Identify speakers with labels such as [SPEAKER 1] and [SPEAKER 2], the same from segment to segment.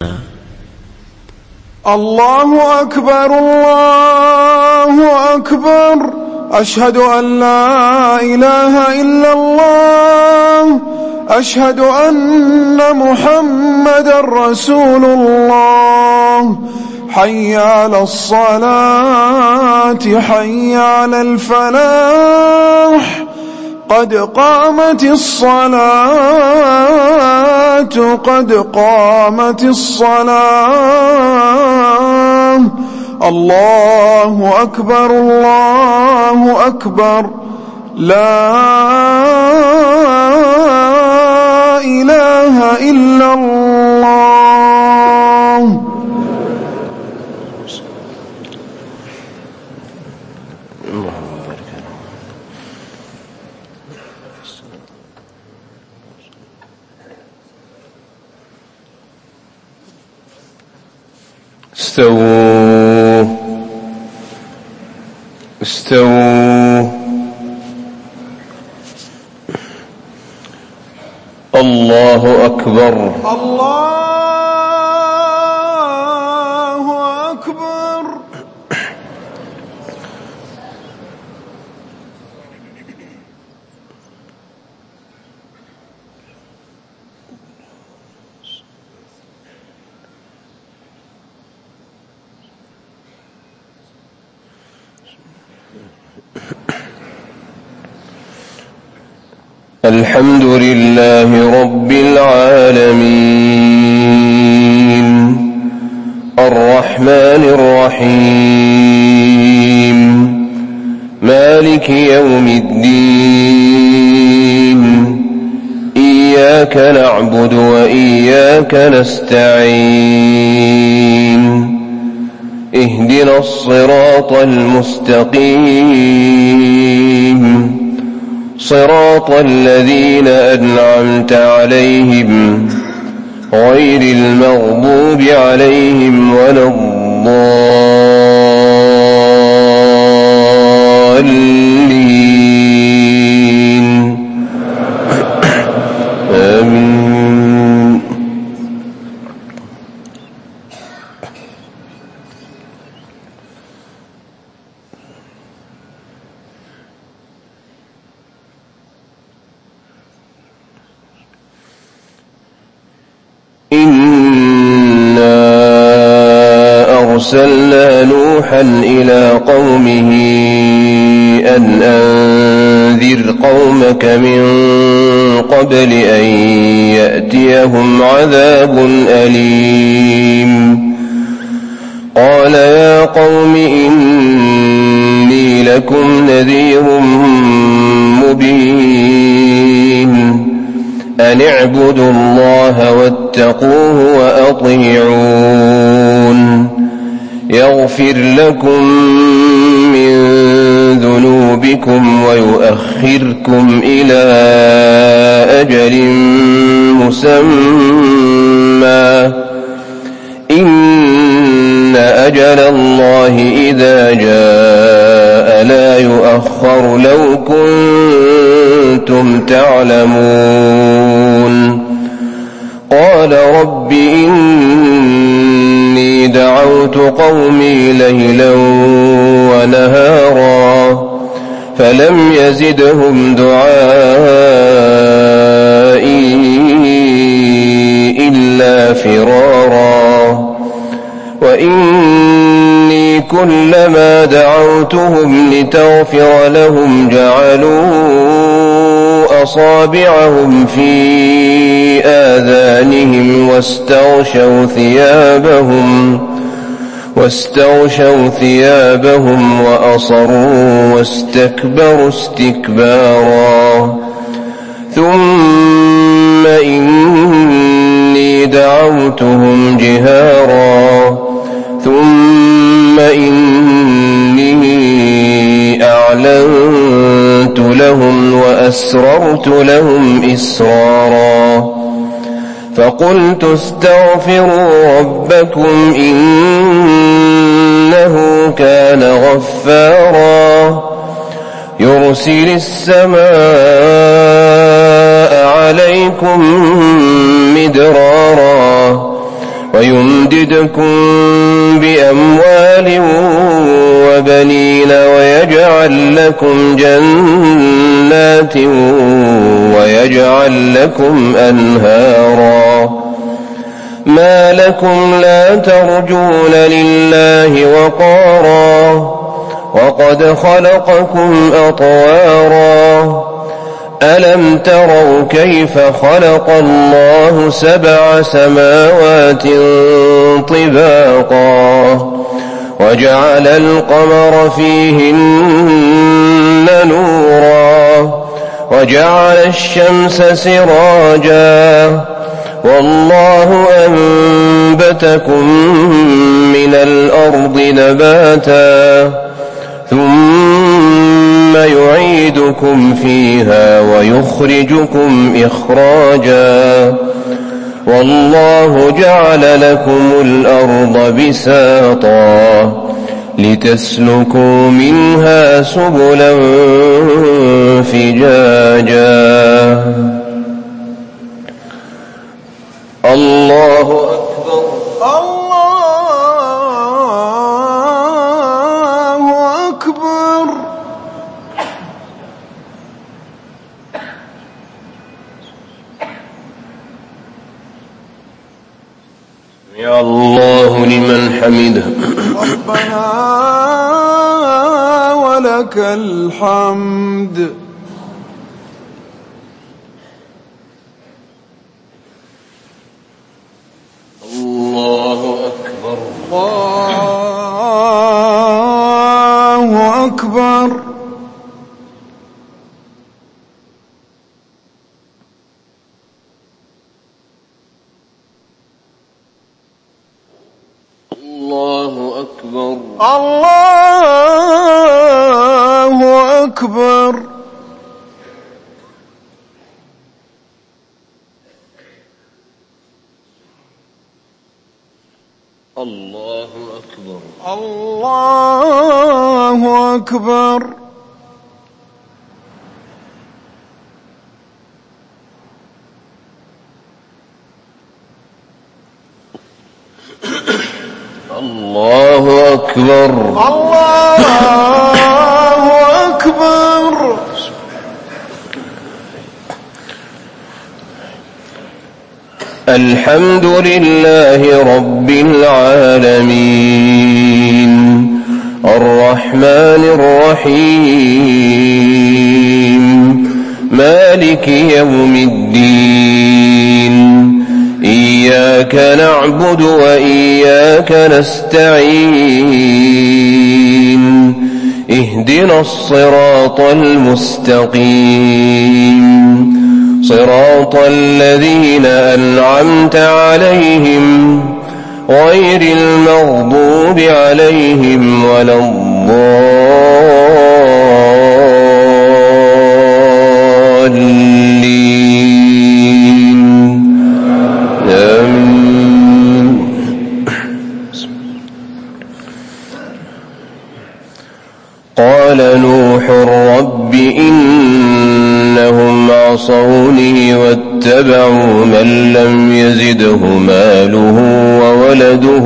[SPEAKER 1] الله أكبر الله أكبر، أشهد أن لا إله إلا الله، أشهد أن محمدا رسول الله. حي على الصلاة حي على الفلاح، قد قامت الصلاة قد قامت الصلاة. الله أكبر الله أكبر، لا إله إلا الله.
[SPEAKER 2] استووا استووا. الله أكبر
[SPEAKER 1] الله أكبر.
[SPEAKER 2] الحمد لله رب العالمين، الرحمن الرحيم، مالك يوم الدين، إياك نعبد وإياك نستعين، اهدنا الصراط المستقيم، صراط الذين أنعمت عليهم غير المغضوب عليهم ولا الضالين. آمين. أرسلنا نوحا إلى قومه أن أنذر قومك من قبل أن يأتيهم عذاب أليم. قال يا قوم إني لكم نذير مبين، أن اعبدوا الله واتقوه وأطيعون، يغفر لكم من ذنوبكم ويؤخركم إلى أجل مسمى، إن أجل الله إذا جاء لا يؤخر لو كنتم تعلمون. قال رب إني دعوت قومي ليلا ونهارا فلم يزدهم دعائي إلا فرارا، وإني كلما دعوتهم لتغفر لهم جعلوا أصابعهم في آذانهم واستغشوا ثيابهم وأصروا واستكبروا استكبارا. ثم إني دعوتهم جهارا، ثم إني أعلنت لهم وأسررت لهم إسرارا. فقلت استغفروا ربكم إنه كان غفارا، يرسل السماء عليكم مدرارا ويمددكم بأموال وبنين ويجعل لكم جنات ويجعل لكم أنهارا ما لكم لا ترجون لله وقارا وقد خلقكم أطوارا ألم تروا كيف خلق الله 7 سماوات طباقا وجعل القمر فيهن نورا وجعل الشمس سراجا والله أنبتكم من الأرض نباتا ثم يعيدكم فيها ويخرجكم إخراجا والله جعل لكم الأرض بساطا لتسلكوا منها سبلا فجاجا الله أكبر
[SPEAKER 1] الله أكبر.
[SPEAKER 2] يا الله لمن حمده
[SPEAKER 1] ربنا ولك الحمد.
[SPEAKER 2] الله أكبر
[SPEAKER 1] الله أكبر.
[SPEAKER 2] الله أكبر
[SPEAKER 1] الله أكبر.
[SPEAKER 2] الله أكبر
[SPEAKER 1] الله أكبر.
[SPEAKER 2] الله أكبر
[SPEAKER 1] الله أكبر.
[SPEAKER 2] الحمد لله رب العالمين الرحمن الرحيم مالك يوم الدين إياك نعبد وإياك نستعين اهدنا الصراط المستقيم صراط الذين أنعمت عليهم غير المغضوب عليهم ولا الضالين آمين. قال نوح رب إنهم عصوني واتبعوا من لم يزده ماله وولده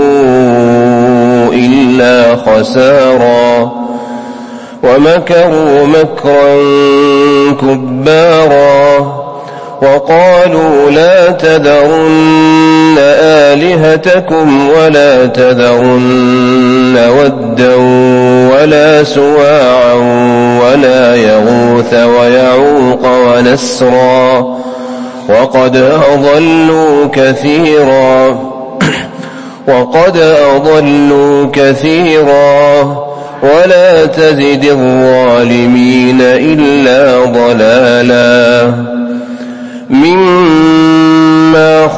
[SPEAKER 2] إلا خسارا ومكروا مكرا كبارا وقالوا لا تذرن آلهتكم ولا تذرن ودا ولا سواعا ولا يغوث ويعوق ونسرا وقد أضلوا كثيرا ولا تزد الظالمين إلا ضلالا مما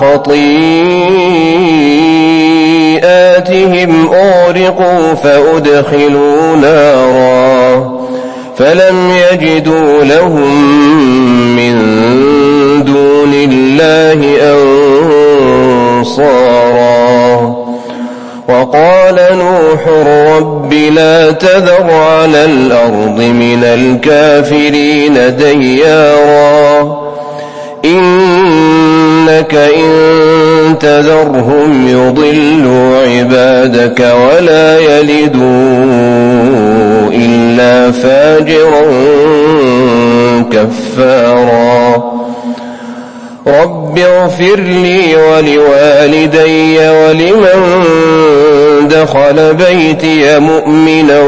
[SPEAKER 2] خطيئاتهم أغرقوا فأدخلوا نارا فلم يجدوا لهم من دون الله أنصارا وقال نوح رب لا تذر على الأرض من الكافرين ديارا إنك إنك إن تذرهم يضلوا عبادك ولا يلدوا إلا فاجرا كفارا رب اغفر لي ولوالدي ولمن دخل بيتي مؤمنا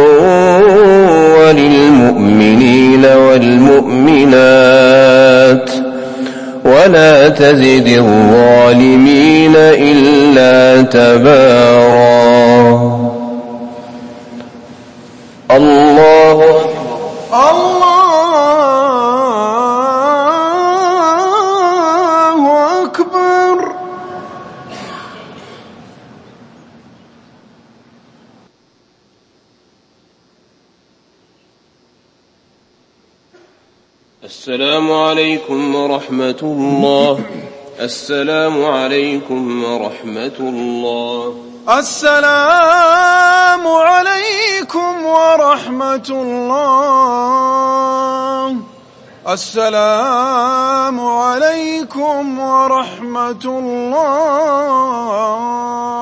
[SPEAKER 2] وللمؤمنين والمؤمنات ولا تزد الظالمين إلا تبارا. الله
[SPEAKER 1] أكبر.
[SPEAKER 2] السلام عليكم ورحمة الله. السلام عليكم ورحمة الله.
[SPEAKER 1] السلام عليكم ورحمة الله. السلام عليكم ورحمة الله.